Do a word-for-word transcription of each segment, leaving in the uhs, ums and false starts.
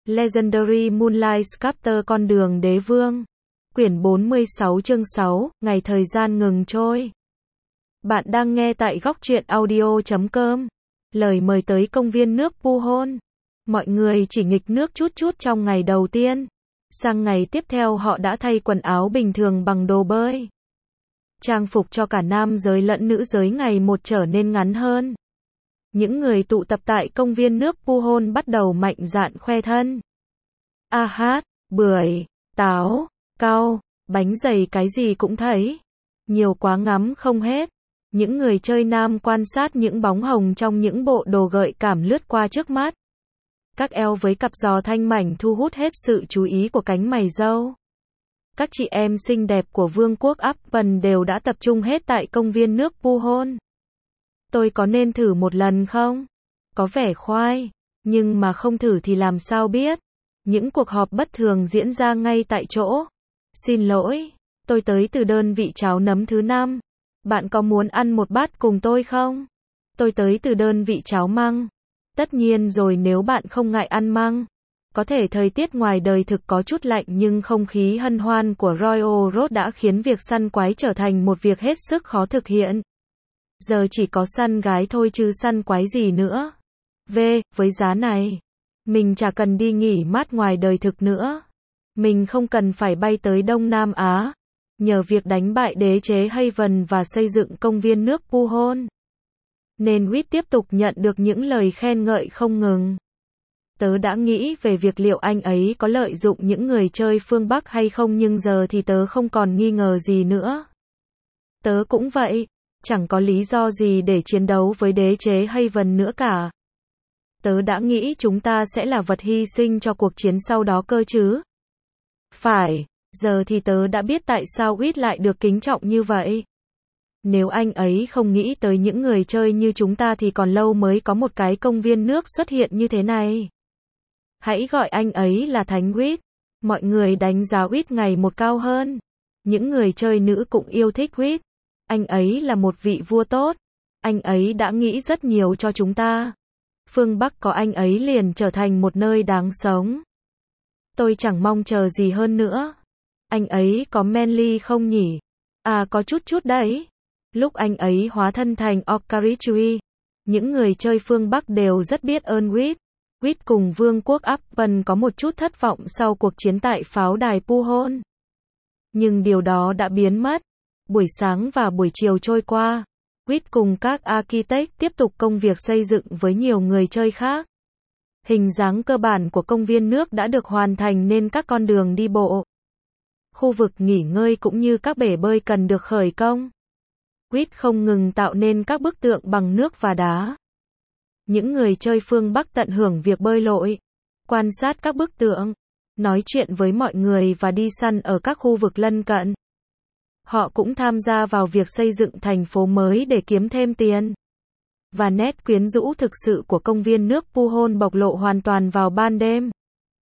Legendary Moonlight Sculptor Con đường đế vương. Quyển bốn mươi sáu chương sáu, ngày thời gian ngừng trôi. Bạn đang nghe tại góc truyện audio chấm com. Lời mời tới công viên nước Puhon. Mọi người chỉ nghịch nước chút chút trong ngày đầu tiên. Sang ngày tiếp theo họ đã thay quần áo bình thường bằng đồ bơi. Trang phục cho cả nam giới lẫn nữ giới ngày một trở nên ngắn hơn. Những người tụ tập tại công viên nước Puhon bắt đầu mạnh dạn khoe thân. A hát, bưởi, táo, cau, bánh dày cái gì cũng thấy. Nhiều quá ngắm không hết. Những người chơi nam quan sát những bóng hồng trong những bộ đồ gợi cảm lướt qua trước mắt. Các eo với cặp giò thanh mảnh thu hút hết sự chú ý của cánh mày râu. Các chị em xinh đẹp của vương quốc Upton đều đã tập trung hết tại công viên nước Puhon. Tôi có nên thử một lần không? Có vẻ khoai, nhưng mà không thử thì làm sao biết. Những cuộc họp bất thường diễn ra ngay tại chỗ. Xin lỗi, tôi tới từ đơn vị cháo nấm thứ năm. Bạn có muốn ăn một bát cùng tôi không? Tôi tới từ đơn vị cháo măng. Tất nhiên rồi, nếu bạn không ngại ăn măng. Có thể thời tiết ngoài đời thực có chút lạnh, nhưng không khí hân hoan của Royal Road đã khiến việc săn quái trở thành một việc hết sức khó thực hiện. Giờ chỉ có săn gái thôi chứ săn quái gì nữa. V, với giá này, mình chả cần đi nghỉ mát ngoài đời thực nữa. Mình không cần phải bay tới Đông Nam Á. Nhờ việc đánh bại đế chế Haven và xây dựng công viên nước Puhon, nên Whit tiếp tục nhận được những lời khen ngợi không ngừng. Tớ đã nghĩ về việc liệu anh ấy có lợi dụng những người chơi phương Bắc hay không, nhưng giờ thì tớ không còn nghi ngờ gì nữa. Tớ cũng vậy, chẳng có lý do gì để chiến đấu với đế chế Haven nữa cả. Tớ đã nghĩ chúng ta sẽ là vật hy sinh cho cuộc chiến sau đó cơ chứ. Phải, giờ thì tớ đã biết tại sao Whit lại được kính trọng như vậy. Nếu anh ấy không nghĩ tới những người chơi như chúng ta thì còn lâu mới có một cái công viên nước xuất hiện như thế này. Hãy gọi anh ấy là Thánh Whit. Mọi người đánh giá Whit ngày một cao hơn. Những người chơi nữ cũng yêu thích Whit. Anh ấy là một vị vua tốt. Anh ấy đã nghĩ rất nhiều cho chúng ta. Phương Bắc có anh ấy liền trở thành một nơi đáng sống. Tôi chẳng mong chờ gì hơn nữa. Anh ấy có manly không nhỉ? À, có chút chút đấy. Lúc anh ấy hóa thân thành Okarichui, những người chơi phương Bắc đều rất biết ơn Whit. Whit cùng vương quốc Upton có một chút thất vọng sau cuộc chiến tại pháo đài Puhon. Nhưng điều đó đã biến mất. Buổi sáng và buổi chiều trôi qua, Whit cùng các architect tiếp tục công việc xây dựng với nhiều người chơi khác. Hình dáng cơ bản của công viên nước đã được hoàn thành nên các con đường đi bộ, khu vực nghỉ ngơi cũng như các bể bơi cần được khởi công. Whit không ngừng tạo nên các bức tượng bằng nước và đá. Những người chơi phương Bắc tận hưởng việc bơi lội, quan sát các bức tượng, nói chuyện với mọi người và đi săn ở các khu vực lân cận. Họ cũng tham gia vào việc xây dựng thành phố mới để kiếm thêm tiền. Và nét quyến rũ thực sự của công viên nước Puhon bộc lộ hoàn toàn vào ban đêm.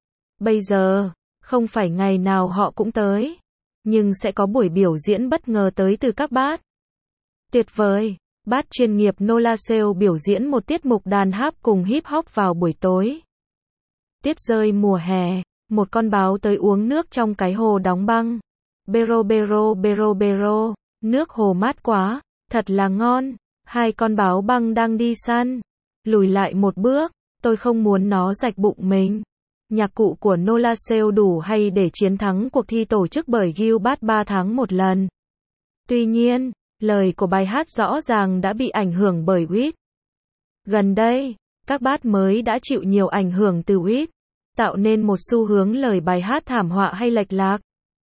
Bây giờ, không phải ngày nào họ cũng tới, nhưng sẽ có buổi biểu diễn bất ngờ tới từ các bát. Tuyệt vời, bát chuyên nghiệp Nolaseo biểu diễn một tiết mục đàn harp cùng hip hop vào buổi tối. Tuyết rơi mùa hè, một con báo tới uống nước trong cái hồ đóng băng. Bero bero bero bero, nước hồ mát quá, thật là ngon. Hai con báo băng đang đi săn. Lùi lại một bước, tôi không muốn nó rạch bụng mình. Nhạc cụ của Nolaseo đủ hay để chiến thắng cuộc thi tổ chức bởi Gilbert ba tháng một lần. Tuy nhiên, lời của bài hát rõ ràng đã bị ảnh hưởng bởi Whit. Gần đây, các bát mới đã chịu nhiều ảnh hưởng từ Whit, tạo nên một xu hướng lời bài hát thảm họa hay lệch lạc.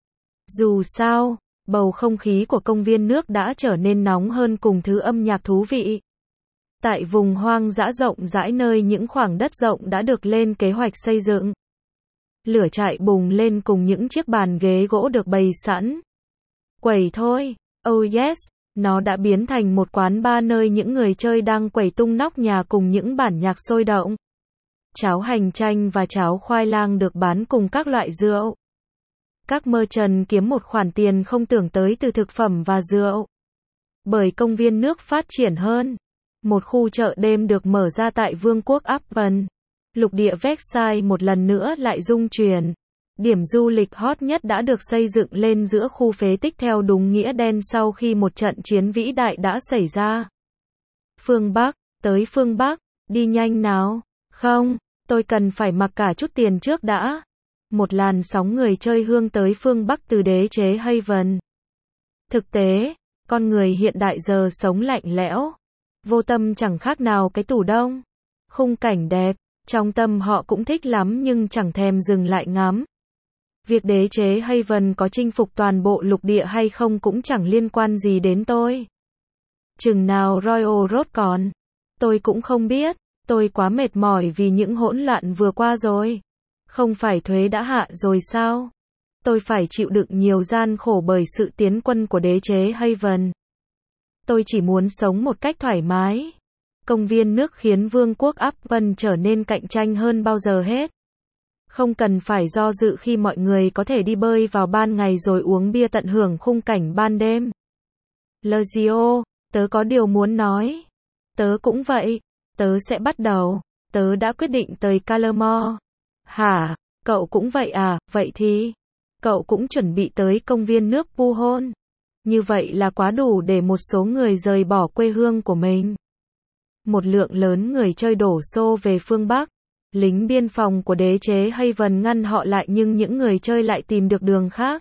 Dù sao, bầu không khí của công viên nước đã trở nên nóng hơn cùng thứ âm nhạc thú vị. Tại vùng hoang dã rộng rãi nơi những khoảng đất rộng đã được lên kế hoạch xây dựng, lửa trại bùng lên cùng những chiếc bàn ghế gỗ được bày sẵn. Quẩy thôi, oh yes, nó đã biến thành một quán bar nơi những người chơi đang quẩy tung nóc nhà cùng những bản nhạc sôi động. Cháo hành chanh và cháo khoai lang được bán cùng các loại rượu. Các merchant kiếm một khoản tiền không tưởng tới từ thực phẩm và rượu. Bởi công viên nước phát triển hơn, một khu chợ đêm được mở ra tại vương quốc Upton. Lục địa Versailles một lần nữa lại rung chuyển. Điểm du lịch hot nhất đã được xây dựng lên giữa khu phế tích theo đúng nghĩa đen sau khi một trận chiến vĩ đại đã xảy ra. Phương Bắc, tới phương Bắc, đi nhanh nào. Không, tôi cần phải mặc cả chút tiền trước đã. Một làn sóng người chơi hướng tới phương Bắc từ đế chế Haven. Thực tế, con người hiện đại giờ sống lạnh lẽo, vô tâm chẳng khác nào cái tủ đông. Khung cảnh đẹp, trong tâm họ cũng thích lắm nhưng chẳng thèm dừng lại ngắm. Việc đế chế Haven có chinh phục toàn bộ lục địa hay không cũng chẳng liên quan gì đến tôi. Chừng nào Royal Road còn, tôi cũng không biết, tôi quá mệt mỏi vì những hỗn loạn vừa qua rồi. Không phải thuế đã hạ rồi sao? Tôi phải chịu đựng nhiều gian khổ bởi sự tiến quân của đế chế Haven. Tôi chỉ muốn sống một cách thoải mái. Công viên nước khiến vương quốc Upton trở nên cạnh tranh hơn bao giờ hết. Không cần phải do dự khi mọi người có thể đi bơi vào ban ngày rồi uống bia tận hưởng khung cảnh ban đêm. Lezio, tớ có điều muốn nói. Tớ cũng vậy. Tớ sẽ bắt đầu. Tớ đã quyết định tới Calamore. Hả? Cậu cũng vậy à? Vậy thì cậu cũng chuẩn bị tới công viên nước Puhon. Như vậy là quá đủ để một số người rời bỏ quê hương của mình. Một lượng lớn người chơi đổ xô về phương Bắc. Lính biên phòng của đế chế Haven ngăn họ lại nhưng những người chơi lại tìm được đường khác.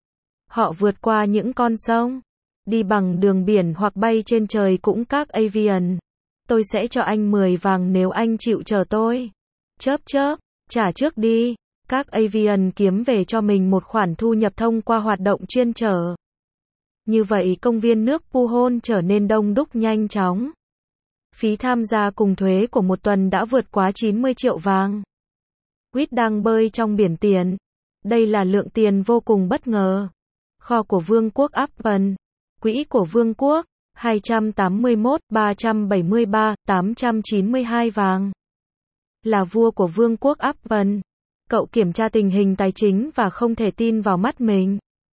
Họ vượt qua những con sông, đi bằng đường biển hoặc bay trên trời cũng các avian. Tôi sẽ cho anh mười vàng nếu anh chịu chờ tôi. Chớp chớp, trả trước đi. Các avian kiếm về cho mình một khoản thu nhập thông qua hoạt động chuyên chở. Như vậy công viên nước Puhon trở nên đông đúc nhanh chóng. Phí tham gia cùng thuế của một tuần đã vượt quá chín mươi triệu vàng. Quýt đang bơi trong biển tiền. Đây là lượng tiền vô cùng bất ngờ. Kho của Vương quốc Upton. Quỹ của Vương quốc. hai trăm tám mươi mốt, ba trăm bảy mươi ba, tám trăm chín mươi hai vàng. Là vua của Vương quốc Upton. Cậu kiểm tra tình hình tài chính và không thể tin vào mắt mình.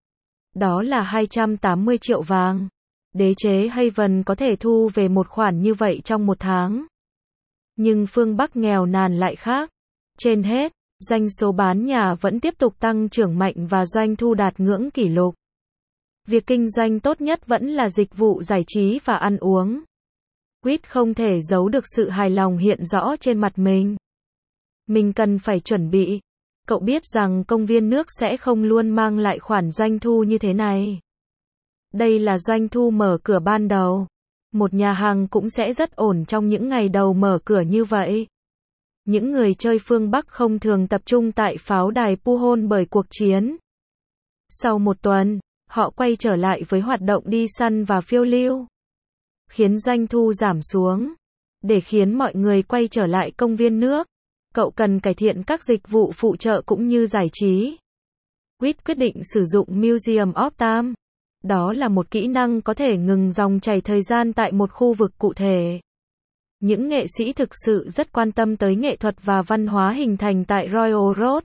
Đó là hai trăm tám mươi triệu vàng. Đế chế Haven có thể thu về một khoản như vậy trong một tháng. Nhưng phương Bắc nghèo nàn lại khác. Trên hết, doanh số bán nhà vẫn tiếp tục tăng trưởng mạnh và doanh thu đạt ngưỡng kỷ lục. Việc kinh doanh tốt nhất vẫn là dịch vụ giải trí và ăn uống. Quýt không thể giấu được sự hài lòng hiện rõ trên mặt mình. Mình cần phải chuẩn bị. Cậu biết rằng công viên nước sẽ không luôn mang lại khoản doanh thu như thế này. Đây là doanh thu mở cửa ban đầu. Một nhà hàng cũng sẽ rất ổn trong những ngày đầu mở cửa như vậy. Những người chơi phương Bắc không thường tập trung tại pháo đài Puhon bởi cuộc chiến. Sau một tuần, họ quay trở lại với hoạt động đi săn và phiêu lưu. Khiến doanh thu giảm xuống. Để khiến mọi người quay trở lại công viên nước, cậu cần cải thiện các dịch vụ phụ trợ cũng như giải trí. Quýt quyết định sử dụng Museum of Time. Đó là một kỹ năng có thể ngừng dòng chảy thời gian tại một khu vực cụ thể. Những nghệ sĩ thực sự rất quan tâm tới nghệ thuật và văn hóa hình thành tại Royal Road.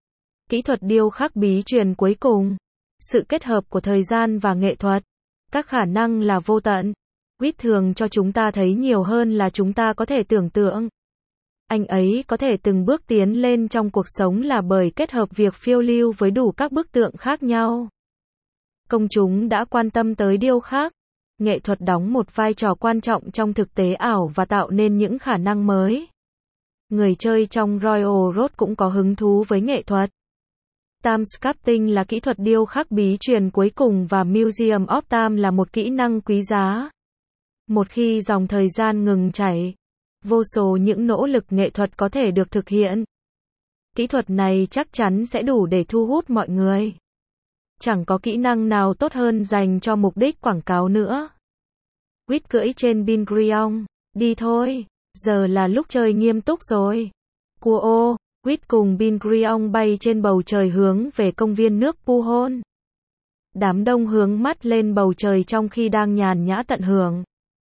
Kỹ thuật điêu khắc bí truyền cuối cùng. Sự kết hợp của thời gian và nghệ thuật. Các khả năng là vô tận. Quýt thường cho chúng ta thấy nhiều hơn là chúng ta có thể tưởng tượng. Anh ấy có thể từng bước tiến lên trong cuộc sống là bởi kết hợp việc phiêu lưu với đủ các bức tượng khác nhau. Công chúng đã quan tâm tới điêu khắc. Nghệ thuật đóng một vai trò quan trọng trong thực tế ảo và tạo nên những khả năng mới. Người chơi trong Royal Road cũng có hứng thú với nghệ thuật. Time sculpting là kỹ thuật điêu khắc bí truyền cuối cùng và Museum of Time là một kỹ năng quý giá. Một khi dòng thời gian ngừng chảy, vô số những nỗ lực nghệ thuật có thể được thực hiện. Kỹ thuật này chắc chắn sẽ đủ để thu hút mọi người. Chẳng có kỹ năng nào tốt hơn dành cho mục đích quảng cáo nữa. Quýt cưỡi trên Bin Griong. Đi thôi, giờ là lúc chơi nghiêm túc rồi. Cua ô, Quýt cùng Bin Griong bay trên bầu trời hướng về công viên nước Puhon. Đám đông hướng mắt lên bầu trời trong khi đang nhàn nhã tận hưởng.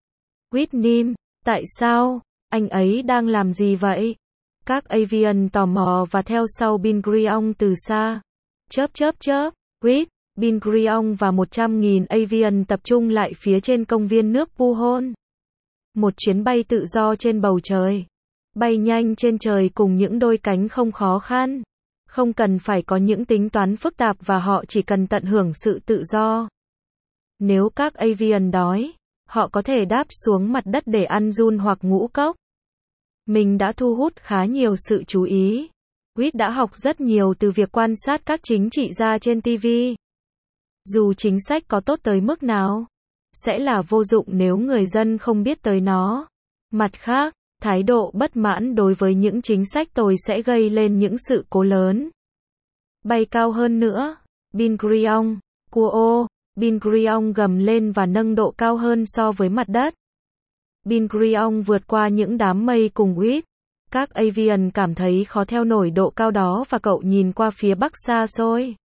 Quýt nín, tại sao? Anh ấy đang làm gì vậy? Các avian tò mò và theo sau Bin Griong từ xa. Chớp chớp chớp, Quýt, Bin Griong và một trăm nghìn avian tập trung lại phía trên công viên nước Puhon. Một chuyến bay tự do trên bầu trời. Bay nhanh trên trời cùng những đôi cánh không khó khăn. Không cần phải có những tính toán phức tạp và họ chỉ cần tận hưởng sự tự do. Nếu các avian đói, họ có thể đáp xuống mặt đất để ăn giun hoặc ngũ cốc. Mình đã thu hút khá nhiều sự chú ý. Reed đã học rất nhiều từ việc quan sát các chính trị gia trên ti vi. Dù chính sách có tốt tới mức nào, sẽ là vô dụng nếu người dân không biết tới nó. Mặt khác, thái độ bất mãn đối với những chính sách tồi sẽ gây lên những sự cố lớn. Bay cao hơn nữa. Ben Gurion, Kuo, Ben Gurion gầm lên và nâng độ cao hơn so với mặt đất. Ben Gurion vượt qua những đám mây cùng Reed. Các avian cảm thấy khó theo nổi độ cao đó và cậu nhìn qua phía bắc xa xôi.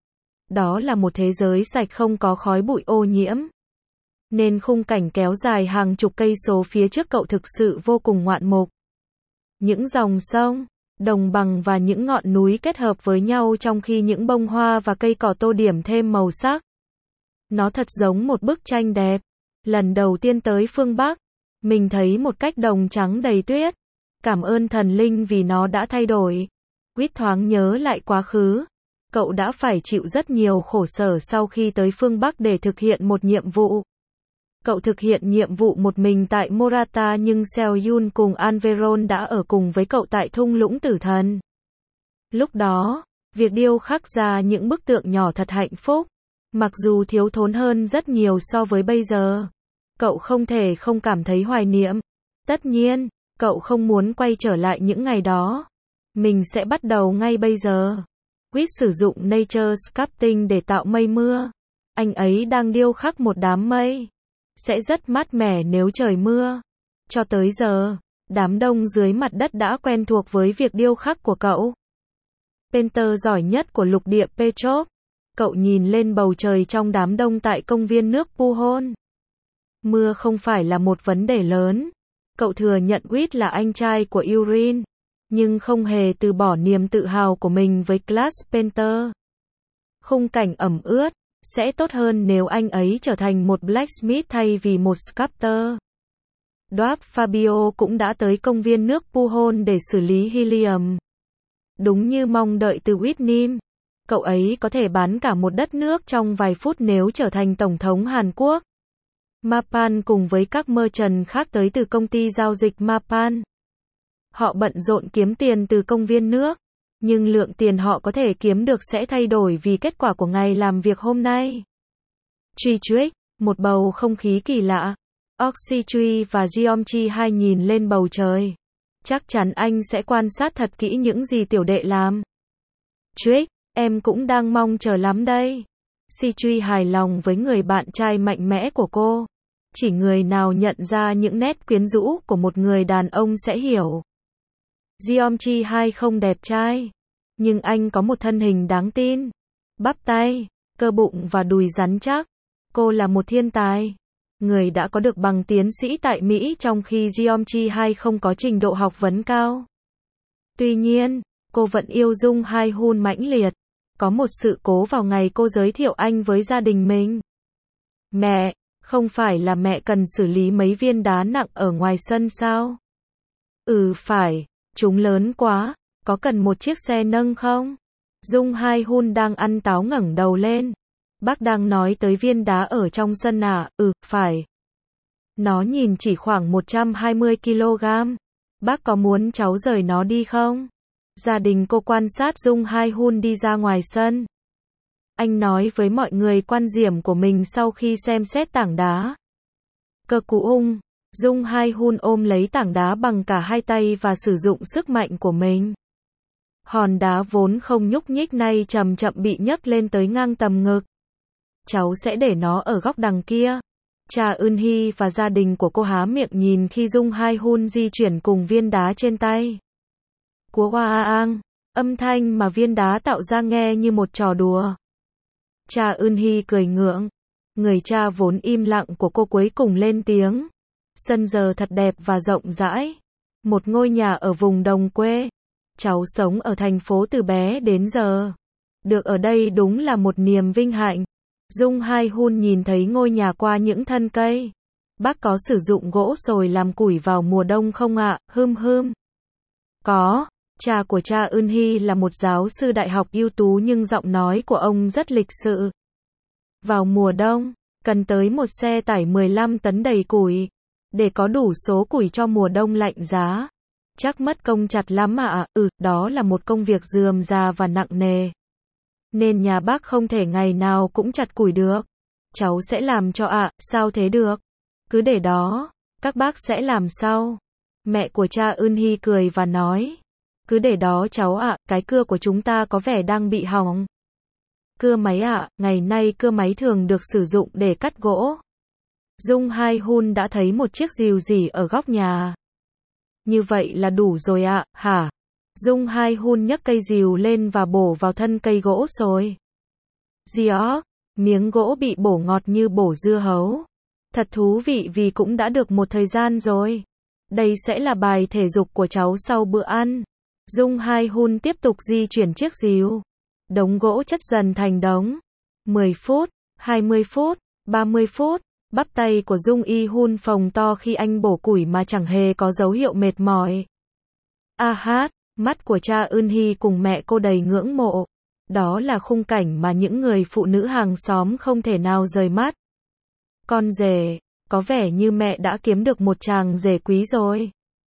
Đó là một thế giới sạch không có khói bụi ô nhiễm. Nên khung cảnh kéo dài hàng chục cây số phía trước cậu thực sự vô cùng ngoạn mục. Những dòng sông, đồng bằng và những ngọn núi kết hợp với nhau trong khi những bông hoa và cây cỏ tô điểm thêm màu sắc. Nó thật giống một bức tranh đẹp. Lần đầu tiên tới phương Bắc, mình thấy một cách đồng trắng đầy tuyết. Cảm ơn thần linh vì nó đã thay đổi. Reed thoáng nhớ lại quá khứ. Cậu đã phải chịu rất nhiều khổ sở sau khi tới phương Bắc để thực hiện một nhiệm vụ. Cậu thực hiện nhiệm vụ một mình tại Morata nhưng Seoyun cùng Anveron đã ở cùng với cậu tại thung lũng tử thần. Lúc đó, việc điêu khắc ra những bức tượng nhỏ thật hạnh phúc. Mặc dù thiếu thốn hơn rất nhiều so với bây giờ. Cậu không thể không cảm thấy hoài niệm. Tất nhiên, cậu không muốn quay trở lại những ngày đó. Mình sẽ bắt đầu ngay bây giờ. Reed sử dụng Nature Sculpting để tạo mây mưa. Anh ấy đang điêu khắc một đám mây. Sẽ rất mát mẻ nếu trời mưa. Cho tới giờ, đám đông dưới mặt đất đã quen thuộc với việc điêu khắc của cậu. Painter giỏi nhất của lục địa Petrov. Cậu nhìn lên bầu trời trong đám đông tại công viên nước Puhon. Mưa không phải là một vấn đề lớn. Cậu thừa nhận Reed là anh trai của Urin, nhưng không hề từ bỏ niềm tự hào của mình với Glass Painter. Khung cảnh ẩm ướt sẽ tốt hơn nếu anh ấy trở thành một blacksmith thay vì một sculptor. Dwarf Fabio cũng đã tới công viên nước Puhon để xử lý helium. Đúng như mong đợi từ Whitney, cậu ấy có thể bán cả một đất nước trong vài phút nếu trở thành Tổng thống Hàn Quốc. Mapan cùng với các merchant khác tới từ công ty giao dịch Mapan. Họ bận rộn kiếm tiền từ công viên nước, nhưng lượng tiền họ có thể kiếm được sẽ thay đổi vì kết quả của ngày làm việc hôm nay. Truy Truy, một bầu không khí kỳ lạ. Oxy Truy và Geomchi hai nhìn lên bầu trời. Chắc chắn anh sẽ quan sát thật kỹ những gì tiểu đệ làm. Truy, em cũng đang mong chờ lắm đây. Si Truy hài lòng với người bạn trai mạnh mẽ của cô. Chỉ người nào nhận ra những nét quyến rũ của một người đàn ông sẽ hiểu. Geomchi hai không đẹp trai, nhưng anh có một thân hình đáng tin. Bắp tay, cơ bụng và đùi rắn chắc. Cô là một thiên tài. Người đã có được bằng tiến sĩ tại Mỹ trong khi Geomchi hai không có trình độ học vấn cao. Tuy nhiên, cô vẫn yêu Dung Hai Hun mãnh liệt. Có một sự cố vào ngày cô giới thiệu anh với gia đình mình. Mẹ, không phải là mẹ cần xử lý mấy viên đá nặng ở ngoài sân sao? Ừ phải, chúng lớn quá, có cần một chiếc xe nâng không? Dung Hai Hun đang ăn táo ngẩng đầu lên. Bác đang nói tới viên đá ở trong sân à? Ừ, phải. Nó nhìn chỉ khoảng một trăm hai mươi ki lô gam. Bác có muốn cháu rời nó đi không? Gia đình cô quan sát Dung Hai Hun đi ra ngoài sân. Anh nói với mọi người quan điểm của mình sau khi xem xét tảng đá. Cơ cụ ung, Dung Hai Hun ôm lấy tảng đá bằng cả hai tay và sử dụng sức mạnh của mình. Hòn đá vốn không nhúc nhích nay chậm chậm bị nhấc lên tới ngang tầm ngực. Cháu sẽ để nó ở góc đằng kia. Cha Eun Hee và gia đình của cô há miệng nhìn khi Dung Hai Hun di chuyển cùng viên đá trên tay. Của Hoa Ang, âm thanh mà viên đá tạo ra nghe như một trò đùa. Cha Eun Hee cười ngượng. Người cha vốn im lặng của cô cuối cùng lên tiếng. Sân giờ thật đẹp và rộng rãi. Một ngôi nhà ở vùng đồng quê. Cháu sống ở thành phố từ bé đến giờ. Được ở đây đúng là một niềm vinh hạnh. Dung Hai Hun nhìn thấy ngôi nhà qua những thân cây. Bác có sử dụng gỗ sồi làm củi vào mùa đông không ạ? Hưm hưm. Có, cha của cha Eun Hee là một giáo sư đại học ưu tú nhưng giọng nói của ông rất lịch sự. Vào mùa đông, cần tới một xe tải mười lăm tấn đầy củi. Để có đủ số củi cho mùa đông lạnh giá. Chắc mất công chặt lắm ạ, à? ừ, đó là một công việc rườm rà và nặng nề. Nên nhà bác không thể ngày nào cũng chặt củi được. Cháu sẽ làm cho ạ, à, sao thế được? Cứ để đó, các bác sẽ làm sau. Mẹ của cha Eun Hee cười và nói. Cứ để đó cháu ạ, à, cái cưa của chúng ta có vẻ đang bị hỏng. Cưa máy ạ, à, ngày nay cưa máy thường được sử dụng để cắt gỗ. Jung Hae-hun đã thấy một chiếc rìu rỉ ở góc nhà. Như vậy là đủ rồi ạ, à, hả? Jung Hae-hun nhấc cây rìu lên và bổ vào thân cây gỗ rồi. Gió, miếng gỗ bị bổ ngọt như bổ dưa hấu. Thật thú vị vì cũng đã được một thời gian rồi. Đây sẽ là bài thể dục của cháu sau bữa ăn. Jung Hae-hun tiếp tục di chuyển chiếc rìu. Đống gỗ chất dần thành đống. mười phút, hai mươi phút, ba mươi phút. Bắp tay của Jung I-hun phồng to khi anh bổ củi mà chẳng hề có dấu hiệu mệt mỏi. A hát, mắt của cha Eun Hee cùng mẹ cô đầy ngưỡng mộ. Đó là khung cảnh mà những người phụ nữ hàng xóm không thể nào rời mắt. Con rể, có vẻ như mẹ đã kiếm được một chàng rể quý rồi.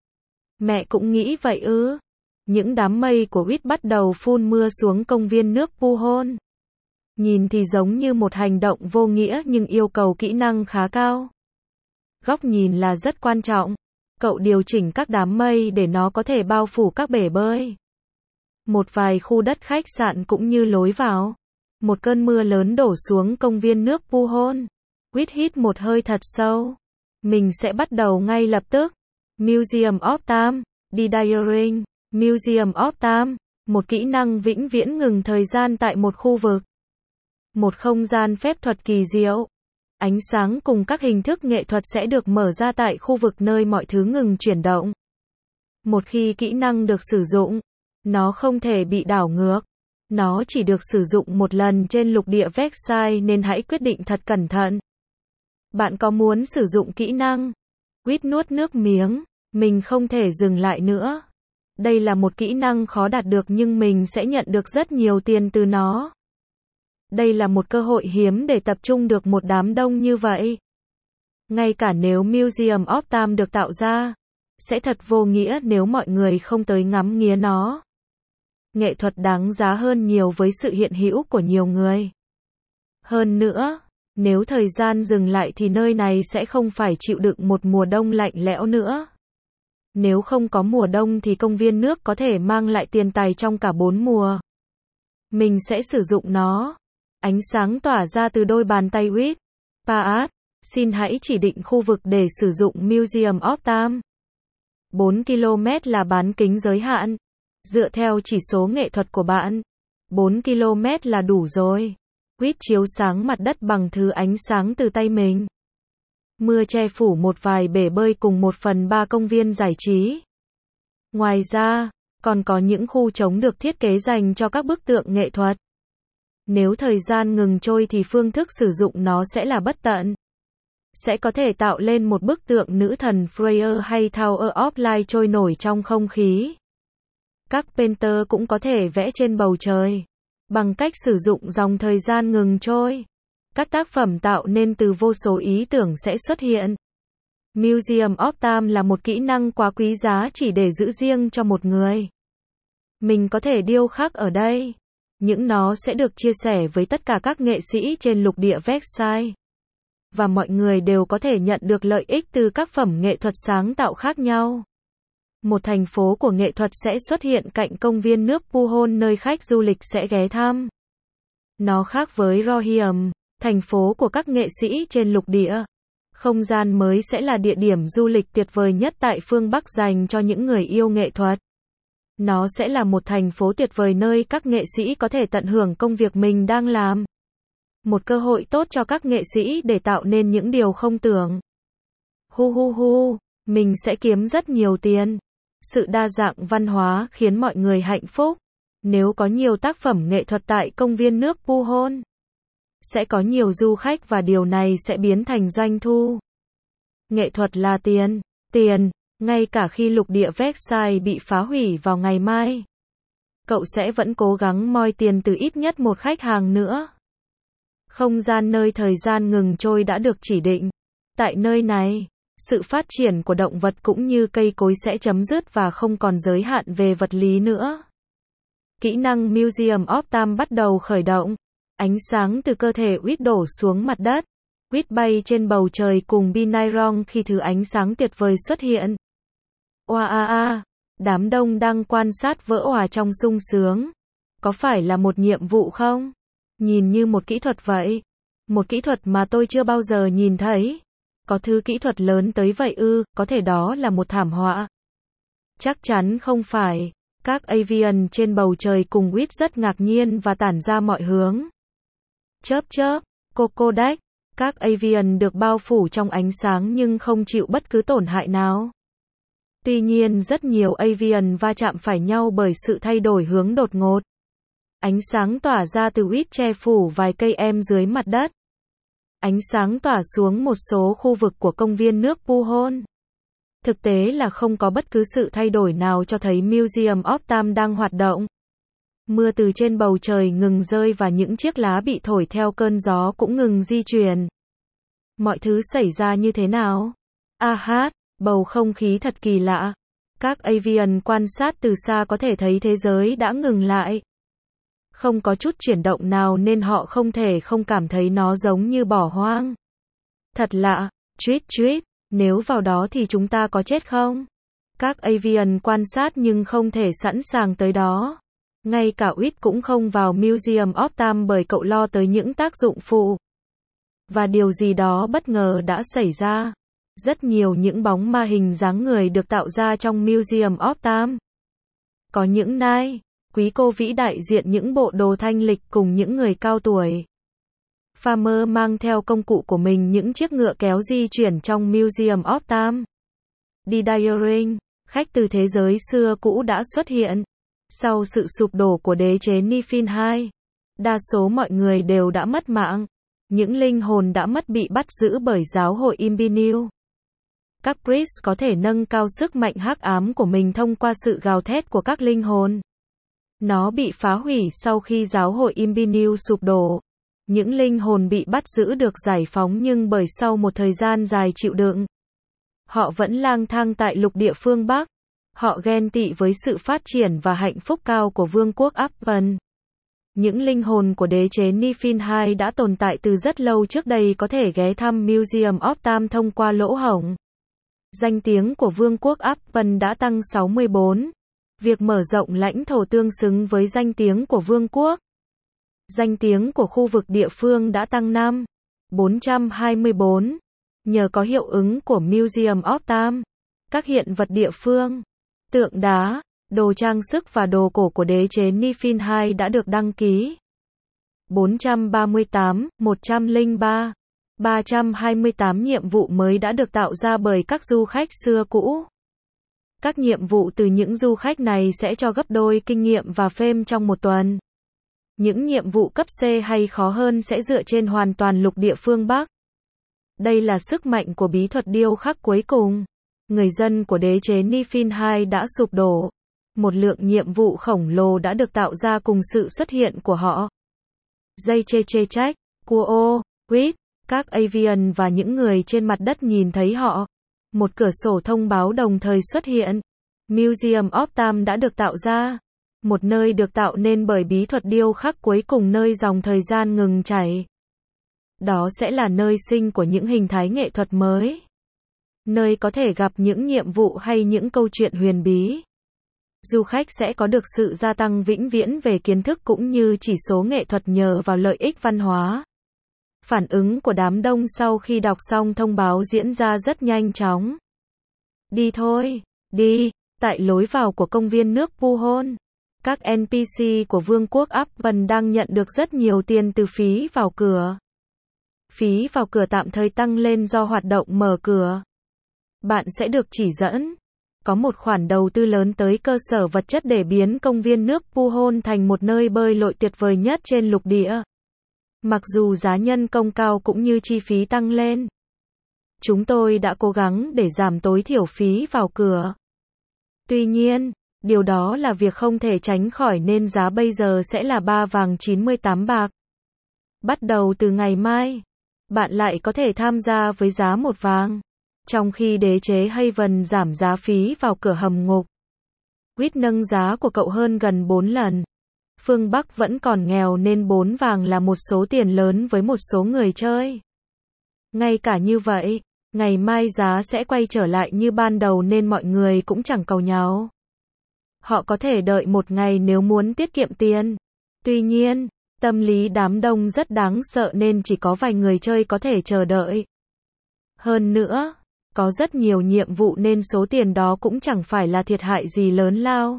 Mẹ cũng nghĩ vậy ư. Những đám mây của Wit bắt đầu phun mưa xuống công viên nước Puhon. Nhìn thì giống như một hành động vô nghĩa nhưng yêu cầu kỹ năng khá cao. Góc nhìn là rất quan trọng. Cậu điều chỉnh các đám mây để nó có thể bao phủ các bể bơi. Một vài khu đất khách sạn cũng như lối vào. Một cơn mưa lớn đổ xuống công viên nước Puhon. Wit hít một hơi thật sâu. Mình sẽ bắt đầu ngay lập tức. Museum of Time, Dediring, Museum of Time, một kỹ năng vĩnh viễn ngừng thời gian tại một khu vực. Một không gian phép thuật kỳ diệu. Ánh sáng cùng các hình thức nghệ thuật sẽ được mở ra tại khu vực nơi mọi thứ ngừng chuyển động. Một khi kỹ năng được sử dụng, nó không thể bị đảo ngược. Nó chỉ được sử dụng một lần trên lục địa Versailles nên hãy quyết định thật cẩn thận. Bạn có muốn sử dụng kỹ năng? Quýt nuốt nước miếng. Mình không thể dừng lại nữa. Đây là một kỹ năng khó đạt được nhưng mình sẽ nhận được rất nhiều tiền từ nó. Đây là một cơ hội hiếm để tập trung được một đám đông như vậy. Ngay cả nếu Museum of Time được tạo ra, sẽ thật vô nghĩa nếu mọi người không tới ngắm nghía nó. Nghệ thuật đáng giá hơn nhiều với sự hiện hữu của nhiều người. Hơn nữa, nếu thời gian dừng lại thì nơi này sẽ không phải chịu đựng một mùa đông lạnh lẽo nữa. Nếu không có mùa đông thì công viên nước có thể mang lại tiền tài trong cả bốn mùa. Mình sẽ sử dụng nó. Ánh sáng tỏa ra từ đôi bàn tay Wit. Paat, xin hãy chỉ định khu vực để sử dụng Museum of Time. bốn ki lô mét là bán kính giới hạn. Dựa theo chỉ số nghệ thuật của bạn, bốn ki lô mét là đủ rồi. Wit chiếu sáng mặt đất bằng thứ ánh sáng từ tay mình. Mưa che phủ một vài bể bơi cùng một phần ba công viên giải trí. Ngoài ra, còn có những khu trống được thiết kế dành cho các bức tượng nghệ thuật. Nếu thời gian ngừng trôi thì phương thức sử dụng nó sẽ là bất tận. Sẽ có thể tạo lên một bức tượng nữ thần Freya hay Tower of Light trôi nổi trong không khí. Các painter cũng có thể vẽ trên bầu trời. Bằng cách sử dụng dòng thời gian ngừng trôi, các tác phẩm tạo nên từ vô số ý tưởng sẽ xuất hiện. Museum of Time là một kỹ năng quá quý giá chỉ để giữ riêng cho một người. Mình có thể điêu khắc ở đây. Những nó sẽ được chia sẻ với tất cả các nghệ sĩ trên lục địa Versailles. Và mọi người đều có thể nhận được lợi ích từ các phẩm nghệ thuật sáng tạo khác nhau. Một thành phố của nghệ thuật sẽ xuất hiện cạnh công viên nước Puhon nơi khách du lịch sẽ ghé thăm. Nó khác với Rohiem, thành phố của các nghệ sĩ trên lục địa. Không gian mới sẽ là địa điểm du lịch tuyệt vời nhất tại phương Bắc dành cho những người yêu nghệ thuật. Nó sẽ là một thành phố tuyệt vời nơi các nghệ sĩ có thể tận hưởng công việc mình đang làm. Một cơ hội tốt cho các nghệ sĩ để tạo nên những điều không tưởng. Hu hu hu, mình sẽ kiếm rất nhiều tiền. Sự đa dạng văn hóa khiến mọi người hạnh phúc. Nếu có nhiều tác phẩm nghệ thuật tại công viên nước Puhon, sẽ có nhiều du khách và điều này sẽ biến thành doanh thu. Nghệ thuật là tiền. Tiền. Ngay cả khi lục địa Versailles bị phá hủy vào ngày mai, cậu sẽ vẫn cố gắng moi tiền từ ít nhất một khách hàng nữa. Không gian nơi thời gian ngừng trôi đã được chỉ định. Tại nơi này, sự phát triển của động vật cũng như cây cối sẽ chấm dứt và không còn giới hạn về vật lý nữa. Kỹ năng Museum of Time bắt đầu khởi động. Ánh sáng từ cơ thể Whit đổ xuống mặt đất. Whit bay trên bầu trời cùng Binairon khi thứ ánh sáng tuyệt vời xuất hiện. Oa a a, đám đông đang quan sát vỡ òa trong sung sướng. Có phải là một nhiệm vụ không? Nhìn như một kỹ thuật vậy. Một kỹ thuật mà tôi chưa bao giờ nhìn thấy. Có thứ kỹ thuật lớn tới vậy ư, có thể đó là một thảm họa. Chắc chắn không phải. Các avian trên bầu trời cùng Whit rất ngạc nhiên và tản ra mọi hướng. Chớp chớp, Cocodek. Các avian được bao phủ trong ánh sáng nhưng không chịu bất cứ tổn hại nào. Tuy nhiên rất nhiều avian va chạm phải nhau bởi sự thay đổi hướng đột ngột. Ánh sáng tỏa ra từ Whit che phủ vài cây em dưới mặt đất. Ánh sáng tỏa xuống một số khu vực của công viên nước Puhon. Thực tế là không có bất cứ sự thay đổi nào cho thấy Museum of Time đang hoạt động. Mưa từ trên bầu trời ngừng rơi và những chiếc lá bị thổi theo cơn gió cũng ngừng di chuyển. Mọi thứ xảy ra như thế nào? A hát, bầu không khí thật kỳ lạ. Các avian quan sát từ xa có thể thấy thế giới đã ngừng lại. Không có chút chuyển động nào nên họ không thể không cảm thấy nó giống như bỏ hoang. Thật lạ, tweet tweet, nếu vào đó thì chúng ta có chết không? Các avian quan sát nhưng không thể sẵn sàng tới đó. Ngay cả Whit cũng không vào Museum of Time bởi cậu lo tới những tác dụng phụ. Và điều gì đó bất ngờ đã xảy ra. Rất nhiều những bóng ma hình dáng người được tạo ra trong Museum of Time. Có những nai, quý cô vĩ đại diện những bộ đồ thanh lịch cùng những người cao tuổi. Farmer mang theo công cụ của mình những chiếc ngựa kéo di chuyển trong Museum of Time. Didiering, khách từ thế giới xưa cũ đã xuất hiện. Sau sự sụp đổ của đế chế Nifin hai, đa số mọi người đều đã mất mạng. Những linh hồn đã mất bị bắt giữ bởi giáo hội Imbinil. Các priest có thể nâng cao sức mạnh hắc ám của mình thông qua sự gào thét của các linh hồn. Nó bị phá hủy sau khi giáo hội Imbinil sụp đổ. Những linh hồn bị bắt giữ được giải phóng nhưng bởi sau một thời gian dài chịu đựng, họ vẫn lang thang tại lục địa phương Bắc. Họ ghen tị với sự phát triển và hạnh phúc cao của vương quốc Appen. Những linh hồn của đế chế Nifin hai đã tồn tại từ rất lâu trước đây có thể ghé thăm Museum of Time thông qua lỗ hổng. Danh tiếng của vương quốc Appen đã tăng sáu mươi bốn. Việc mở rộng lãnh thổ tương xứng với danh tiếng của vương quốc. Danh tiếng của khu vực địa phương đã tăng năm. bốn trăm hai mươi bốn. Nhờ có hiệu ứng của Museum of Time, các hiện vật địa phương, tượng đá, đồ trang sức và đồ cổ của đế chế Nifin hai đã được đăng ký. bốn trăm ba mươi tám, một trăm lẻ ba. ba trăm hai mươi tám nhiệm vụ mới đã được tạo ra bởi các du khách xưa cũ. Các nhiệm vụ từ những du khách này sẽ cho gấp đôi kinh nghiệm và fame trong một tuần. Những nhiệm vụ cấp C hay khó hơn sẽ dựa trên hoàn toàn lục địa phương Bắc. Đây là sức mạnh của bí thuật điêu khắc cuối cùng. Người dân của đế chế Nifin hai đã sụp đổ. Một lượng nhiệm vụ khổng lồ đã được tạo ra cùng sự xuất hiện của họ. Dây chê chê trách, cua ô, quýt, các avian và những người trên mặt đất nhìn thấy họ. Một cửa sổ thông báo đồng thời xuất hiện. Museum of Time đã được tạo ra. Một nơi được tạo nên bởi bí thuật điêu khắc cuối cùng nơi dòng thời gian ngừng chảy. Đó sẽ là nơi sinh của những hình thái nghệ thuật mới. Nơi có thể gặp những nhiệm vụ hay những câu chuyện huyền bí. Du khách sẽ có được sự gia tăng vĩnh viễn về kiến thức cũng như chỉ số nghệ thuật nhờ vào lợi ích văn hóa. Phản ứng của đám đông sau khi đọc xong thông báo diễn ra rất nhanh chóng. Đi thôi, đi, tại lối vào của công viên nước Puhon. Các en pê xê của vương quốc Appen đang nhận được rất nhiều tiền từ phí vào cửa. Phí vào cửa tạm thời tăng lên do hoạt động mở cửa. Bạn sẽ được chỉ dẫn. Có một khoản đầu tư lớn tới cơ sở vật chất để biến công viên nước Puhon thành một nơi bơi lội tuyệt vời nhất trên lục địa. Mặc dù giá nhân công cao cũng như chi phí tăng lên. Chúng tôi đã cố gắng để giảm tối thiểu phí vào cửa. Tuy nhiên, điều đó là việc không thể tránh khỏi nên giá bây giờ sẽ là ba vàng chín mươi tám bạc. Bắt đầu từ ngày mai, bạn lại có thể tham gia với giá một vàng. Trong khi đế chế Haven giảm giá phí vào cửa hầm ngục. Quýt nâng giá của cậu hơn gần bốn lần. Phương Bắc vẫn còn nghèo nên bốn vàng là một số tiền lớn với một số người chơi. Ngay cả như vậy, ngày mai giá sẽ quay trở lại như ban đầu nên mọi người cũng chẳng cầu nhau. Họ có thể đợi một ngày nếu muốn tiết kiệm tiền. Tuy nhiên, tâm lý đám đông rất đáng sợ nên chỉ có vài người chơi có thể chờ đợi. Hơn nữa, có rất nhiều nhiệm vụ nên số tiền đó cũng chẳng phải là thiệt hại gì lớn lao.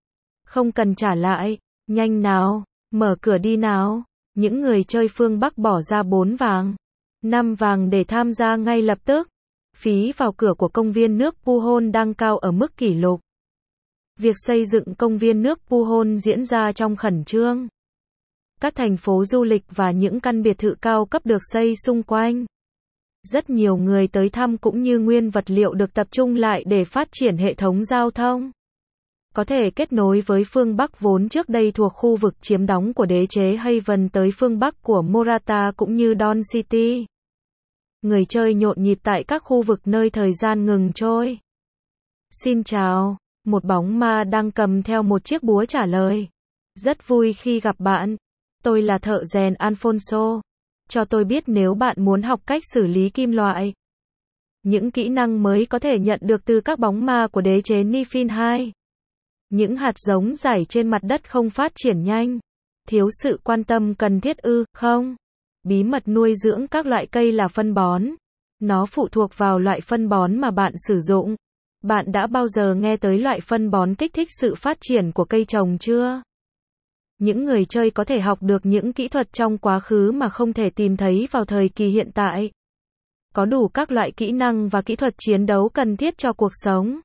Không cần trả lại, nhanh nào, mở cửa đi nào. Những người chơi phương Bắc bỏ ra bốn vàng, năm vàng để tham gia ngay lập tức. Phí vào cửa của công viên nước Puhon đang cao ở mức kỷ lục. Việc xây dựng công viên nước Puhon diễn ra trong khẩn trương. Các thành phố du lịch và những căn biệt thự cao cấp được xây xung quanh. Rất nhiều người tới thăm cũng như nguyên vật liệu được tập trung lại để phát triển hệ thống giao thông. Có thể kết nối với phương Bắc vốn trước đây thuộc khu vực chiếm đóng của đế chế Haven tới phương Bắc của Morata cũng như Dawn City. Người chơi nhộn nhịp tại các khu vực nơi thời gian ngừng trôi. Xin chào, một bóng ma đang cầm theo một chiếc búa trả lời. Rất vui khi gặp bạn. Tôi là thợ rèn Alfonso. Cho tôi biết nếu bạn muốn học cách xử lý kim loại. Những kỹ năng mới có thể nhận được từ các bóng ma của đế chế Nifin hai. Những hạt giống rải trên mặt đất không phát triển nhanh. Thiếu sự quan tâm cần thiết ư, không? Bí mật nuôi dưỡng các loại cây là phân bón. Nó phụ thuộc vào loại phân bón mà bạn sử dụng. Bạn đã bao giờ nghe tới loại phân bón kích thích sự phát triển của cây trồng chưa? Những người chơi có thể học được những kỹ thuật trong quá khứ mà không thể tìm thấy vào thời kỳ hiện tại. Có đủ các loại kỹ năng và kỹ thuật chiến đấu cần thiết cho cuộc sống.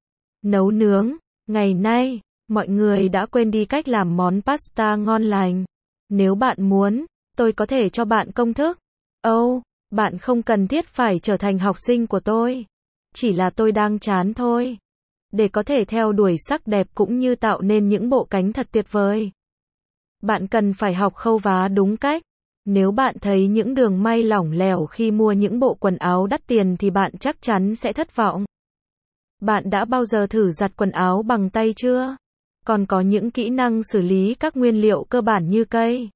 Nấu nướng. Ngày nay, mọi người đã quên đi cách làm món pasta ngon lành. Nếu bạn muốn, tôi có thể cho bạn công thức. Oh, bạn không cần thiết phải trở thành học sinh của tôi. Chỉ là tôi đang chán thôi. Để có thể theo đuổi sắc đẹp cũng như tạo nên những bộ cánh thật tuyệt vời. Bạn cần phải học khâu vá đúng cách. Nếu bạn thấy những đường may lỏng lẻo khi mua những bộ quần áo đắt tiền thì bạn chắc chắn sẽ thất vọng. Bạn đã bao giờ thử giặt quần áo bằng tay chưa? Còn có những kỹ năng xử lý các nguyên liệu cơ bản như cây,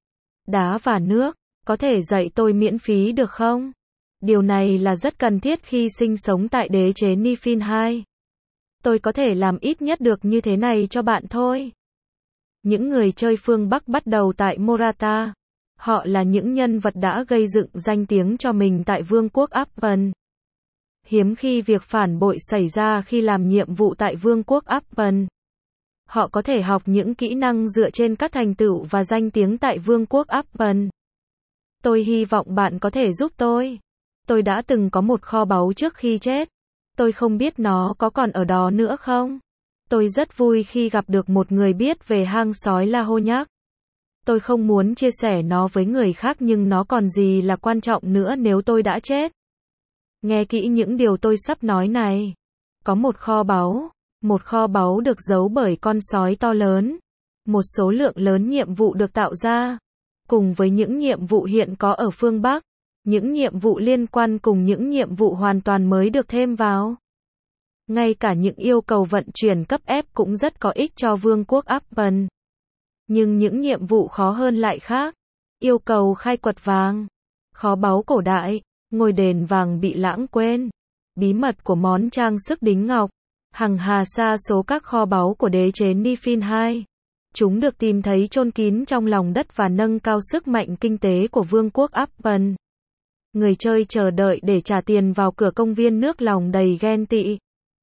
đá và nước. Có thể dạy tôi miễn phí được không? Điều này là rất cần thiết khi sinh sống tại đế chế Nifin hai. Tôi có thể làm ít nhất được như thế này cho bạn thôi. Những người chơi phương Bắc bắt đầu tại Morata. Họ là những nhân vật đã gây dựng danh tiếng cho mình tại Vương quốc Appen. Hiếm khi việc phản bội xảy ra khi làm nhiệm vụ tại Vương quốc Appen. Họ có thể học những kỹ năng dựa trên các thành tựu và danh tiếng tại Vương quốc Appen. Tôi hy vọng bạn có thể giúp tôi. Tôi đã từng có một kho báu trước khi chết. Tôi không biết nó có còn ở đó nữa không. Tôi rất vui khi gặp được một người biết về hang sói La Hognac. Tôi không muốn chia sẻ nó với người khác nhưng nó còn gì là quan trọng nữa nếu tôi đã chết. Nghe kỹ những điều tôi sắp nói này. Có một kho báu. Một kho báu được giấu bởi con sói to lớn. Một số lượng lớn nhiệm vụ được tạo ra. Cùng với những nhiệm vụ hiện có ở phương Bắc. Những nhiệm vụ liên quan cùng những nhiệm vụ hoàn toàn mới được thêm vào. Ngay cả những yêu cầu vận chuyển cấp ép cũng rất có ích cho Vương quốc Appen. Nhưng những nhiệm vụ khó hơn lại khác. Yêu cầu khai quật vàng. Kho báu cổ đại. Ngôi đền vàng bị lãng quên. Bí mật của món trang sức đính ngọc. Hằng hà sa số các kho báu của đế chế Nifin hai. Chúng được tìm thấy chôn kín trong lòng đất và nâng cao sức mạnh kinh tế của Vương quốc Appen. Người chơi chờ đợi để trả tiền vào cửa công viên nước lòng đầy ghen tị.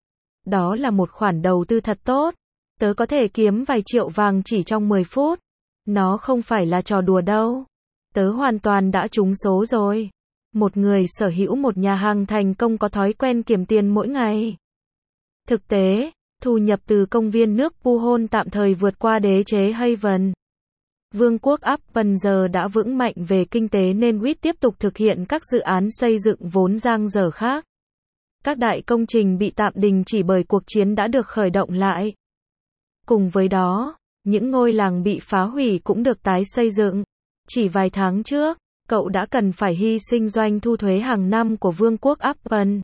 Đó là một khoản đầu tư thật tốt. Tớ có thể kiếm vài triệu vàng chỉ trong mười phút. Nó không phải là trò đùa đâu. Tớ hoàn toàn đã trúng số rồi. Một người sở hữu một nhà hàng thành công có thói quen kiếm tiền mỗi ngày. Thực tế, thu nhập từ công viên nước Puhon tạm thời vượt qua đế chế Haven. Vương quốc Apple giờ đã vững mạnh về kinh tế nên Quýt tiếp tục thực hiện các dự án xây dựng vốn dang dở khác. Các đại công trình bị tạm đình chỉ bởi cuộc chiến đã được khởi động lại. Cùng với đó, những ngôi làng bị phá hủy cũng được tái xây dựng. Chỉ vài tháng trước, cậu đã cần phải hy sinh doanh thu thuế hàng năm của Vương quốc Apple.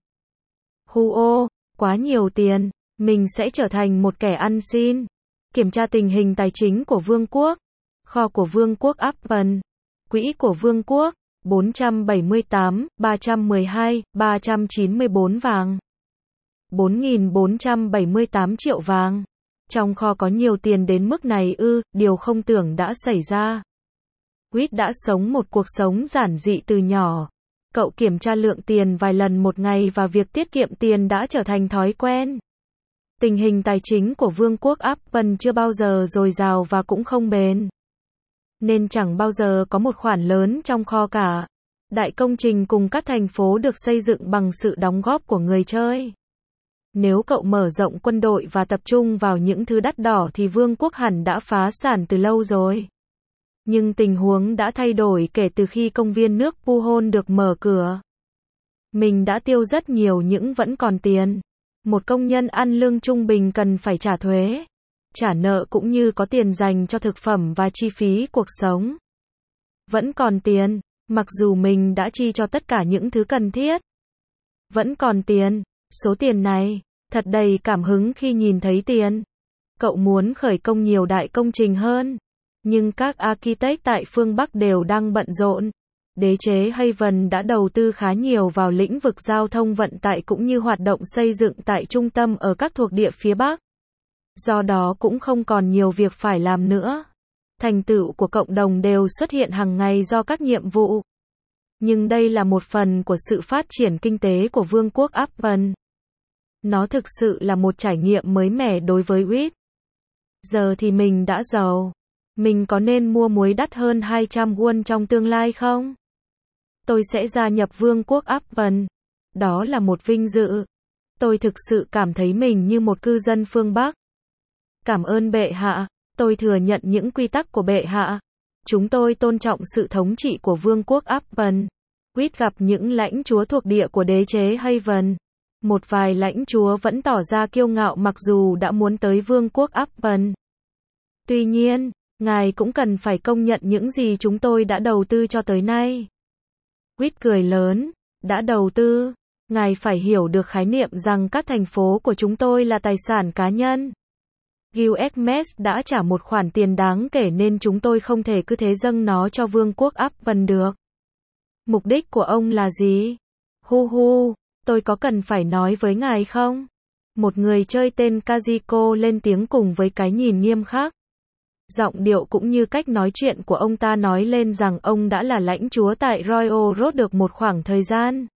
Hu ô, quá nhiều tiền, mình sẽ trở thành một kẻ ăn xin. Kiểm tra tình hình tài chính của Vương quốc. Kho của Vương quốc Apple. Quỹ của Vương quốc, bốn trăm bảy mươi tám, ba trăm mười hai, ba trăm chín mươi bốn vàng. bốn nghìn bốn trăm bảy mươi tám triệu vàng. Trong kho có nhiều tiền đến mức này ư, điều không tưởng đã xảy ra. Quýt đã sống một cuộc sống giản dị từ nhỏ. Cậu kiểm tra lượng tiền vài lần một ngày và việc tiết kiệm tiền đã trở thành thói quen. Tình hình tài chính của Vương quốc Apple chưa bao giờ dồi dào và cũng không bền. Nên chẳng bao giờ có một khoản lớn trong kho cả. Đại công trình cùng các thành phố được xây dựng bằng sự đóng góp của người chơi. Nếu cậu mở rộng quân đội và tập trung vào những thứ đắt đỏ thì Vương quốc hẳn đã phá sản từ lâu rồi. Nhưng tình huống đã thay đổi kể từ khi công viên nước Puhon được mở cửa. Mình đã tiêu rất nhiều nhưng vẫn còn tiền. Một công nhân ăn lương trung bình cần phải trả thuế, trả nợ cũng như có tiền dành cho thực phẩm và chi phí cuộc sống. Vẫn còn tiền, mặc dù mình đã chi cho tất cả những thứ cần thiết. Vẫn còn tiền, số tiền này, thật đầy cảm hứng khi nhìn thấy tiền. Cậu muốn khởi công nhiều đại công trình hơn. Nhưng các architect tại phương Bắc đều đang bận rộn. Đế chế Haven đã đầu tư khá nhiều vào lĩnh vực giao thông vận tải cũng như hoạt động xây dựng tại trung tâm ở các thuộc địa phía Bắc. Do đó cũng không còn nhiều việc phải làm nữa. Thành tựu của cộng đồng đều xuất hiện hàng ngày do các nhiệm vụ. Nhưng đây là một phần của sự phát triển kinh tế của Vương quốc Apple. Nó thực sự là một trải nghiệm mới mẻ đối với Quýt. Giờ thì mình đã giàu. Mình có nên mua muối đắt hơn hai trăm won trong tương lai không? Tôi sẽ gia nhập Vương quốc Apple. Đó là một vinh dự. Tôi thực sự cảm thấy mình như một cư dân phương Bắc. Cảm ơn bệ hạ. Tôi thừa nhận những quy tắc của bệ hạ. Chúng tôi tôn trọng sự thống trị của Vương quốc Apple. Quýt gặp những lãnh chúa thuộc địa của đế chế Haven. Một vài lãnh chúa vẫn tỏ ra kiêu ngạo mặc dù đã muốn tới Vương quốc Apple. Tuy nhiên, ngài cũng cần phải công nhận những gì chúng tôi đã đầu tư cho tới nay. Quýt cười lớn, đã đầu tư. Ngài phải hiểu được khái niệm rằng các thành phố của chúng tôi là tài sản cá nhân. Gilgamesh đã trả một khoản tiền đáng kể nên chúng tôi không thể cứ thế dâng nó cho Vương quốc Apple được. Mục đích của ông là gì? Hu hu, tôi có cần phải nói với ngài không? Một người chơi tên Kaziko lên tiếng cùng với cái nhìn nghiêm khắc. Giọng điệu cũng như cách nói chuyện của ông ta nói lên rằng ông đã là lãnh chúa tại Royal Road được một khoảng thời gian.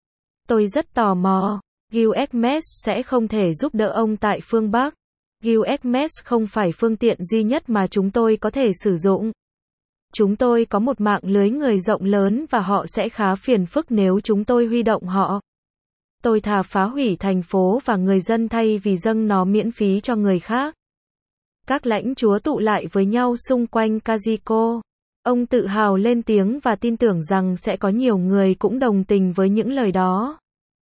Tôi rất tò mò, Gilgamesh sẽ không thể giúp đỡ ông tại phương Bắc. Gilgamesh không phải phương tiện duy nhất mà chúng tôi có thể sử dụng. Chúng tôi có một mạng lưới người rộng lớn và họ sẽ khá phiền phức nếu chúng tôi huy động họ. Tôi thà phá hủy thành phố và người dân thay vì dâng nó miễn phí cho người khác. Các lãnh chúa tụ lại với nhau xung quanh Kaziko. Ông tự hào lên tiếng và tin tưởng rằng sẽ có nhiều người cũng đồng tình với những lời đó.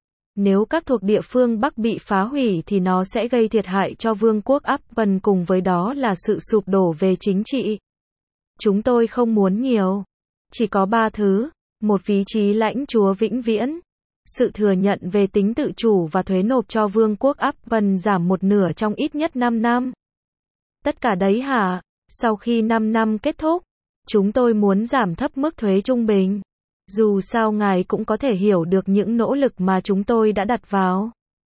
Nếu các thuộc địa phương Bắc bị phá hủy thì nó sẽ gây thiệt hại cho Vương quốc Apple cùng với đó là sự sụp đổ về chính trị. Chúng tôi không muốn nhiều. Chỉ có ba thứ. Một vị trí lãnh chúa vĩnh viễn. Sự thừa nhận về tính tự chủ và thuế nộp cho Vương quốc Apple giảm một nửa trong ít nhất năm năm. Tất cả đấy hả? Sau khi năm năm kết thúc, chúng tôi muốn giảm thấp mức thuế trung bình. Dù sao ngài cũng có thể hiểu được những nỗ lực mà chúng tôi đã đặt vào.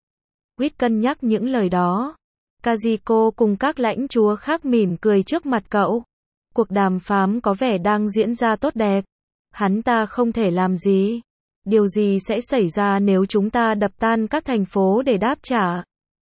Quýt cân nhắc những lời đó. Kaziko cùng các lãnh chúa khác mỉm cười trước mặt cậu. Cuộc đàm phán có vẻ đang diễn ra tốt đẹp. Hắn ta không thể làm gì. Điều gì sẽ xảy ra nếu chúng ta đập tan các thành phố để đáp trả?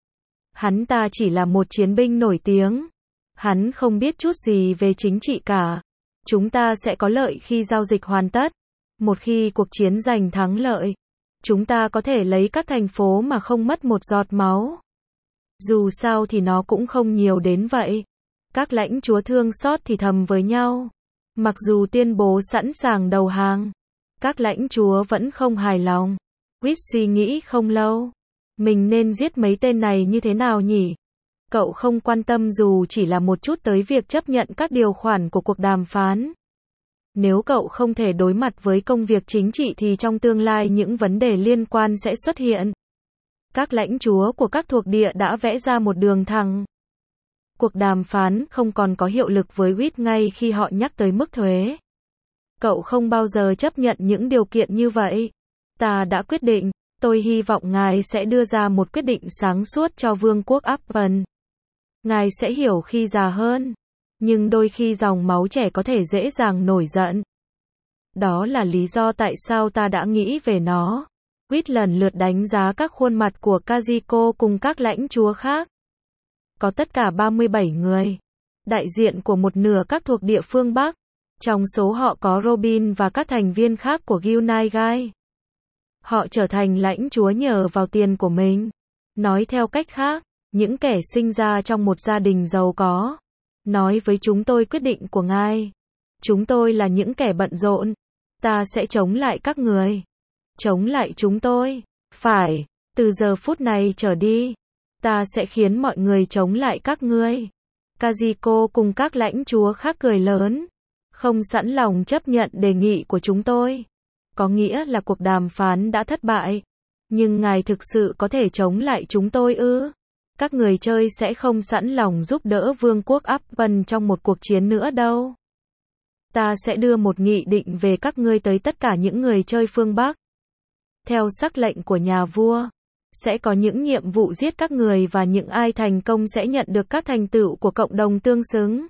Hắn ta chỉ là một chiến binh nổi tiếng. Hắn không biết chút gì về chính trị cả. Chúng ta sẽ có lợi khi giao dịch hoàn tất. Một khi cuộc chiến giành thắng lợi, chúng ta có thể lấy các thành phố mà không mất một giọt máu. Dù sao thì nó cũng không nhiều đến vậy. Các lãnh chúa thương xót thì thầm với nhau. Mặc dù tuyên bố sẵn sàng đầu hàng, các lãnh chúa vẫn không hài lòng. Quýt suy nghĩ không lâu. Mình nên giết mấy tên này như thế nào nhỉ? Cậu không quan tâm dù chỉ là một chút tới việc chấp nhận các điều khoản của cuộc đàm phán. Nếu cậu không thể đối mặt với công việc chính trị thì trong tương lai những vấn đề liên quan sẽ xuất hiện. Các lãnh chúa của các thuộc địa đã vẽ ra một đường thẳng. Cuộc đàm phán không còn có hiệu lực với Quýt ngay khi họ nhắc tới mức thuế. Cậu không bao giờ chấp nhận những điều kiện như vậy. Ta đã quyết định, tôi hy vọng ngài sẽ đưa ra một quyết định sáng suốt cho Vương quốc Appen. Ngài sẽ hiểu khi già hơn. Nhưng đôi khi dòng máu trẻ có thể dễ dàng nổi giận. Đó là lý do tại sao ta đã nghĩ về nó. Quýt lần lượt đánh giá các khuôn mặt của Kaziko cùng các lãnh chúa khác. Có tất cả ba mươi bảy người. Đại diện của một nửa các thuộc địa phương Bắc. Trong số họ có Robin và các thành viên khác của Gilnegai. Họ trở thành lãnh chúa nhờ vào tiền của mình. Nói theo cách khác, những kẻ sinh ra trong một gia đình giàu có. Nói với chúng tôi quyết định của ngài. Chúng tôi là những kẻ bận rộn. Ta sẽ chống lại các người. Chống lại chúng tôi. Phải, từ giờ phút này trở đi. Ta sẽ khiến mọi người chống lại các ngươi. Kaziko cùng các lãnh chúa khác cười lớn. Không sẵn lòng chấp nhận đề nghị của chúng tôi. Có nghĩa là cuộc đàm phán đã thất bại. Nhưng ngài thực sự có thể chống lại chúng tôi ư? Các người chơi sẽ không sẵn lòng giúp đỡ Vương quốc Appen trong một cuộc chiến nữa đâu. Ta sẽ đưa một nghị định về các ngươi tới tất cả những người chơi phương Bắc. Theo sắc lệnh của nhà vua, sẽ có những nhiệm vụ giết các người và những ai thành công sẽ nhận được các thành tựu của cộng đồng tương xứng.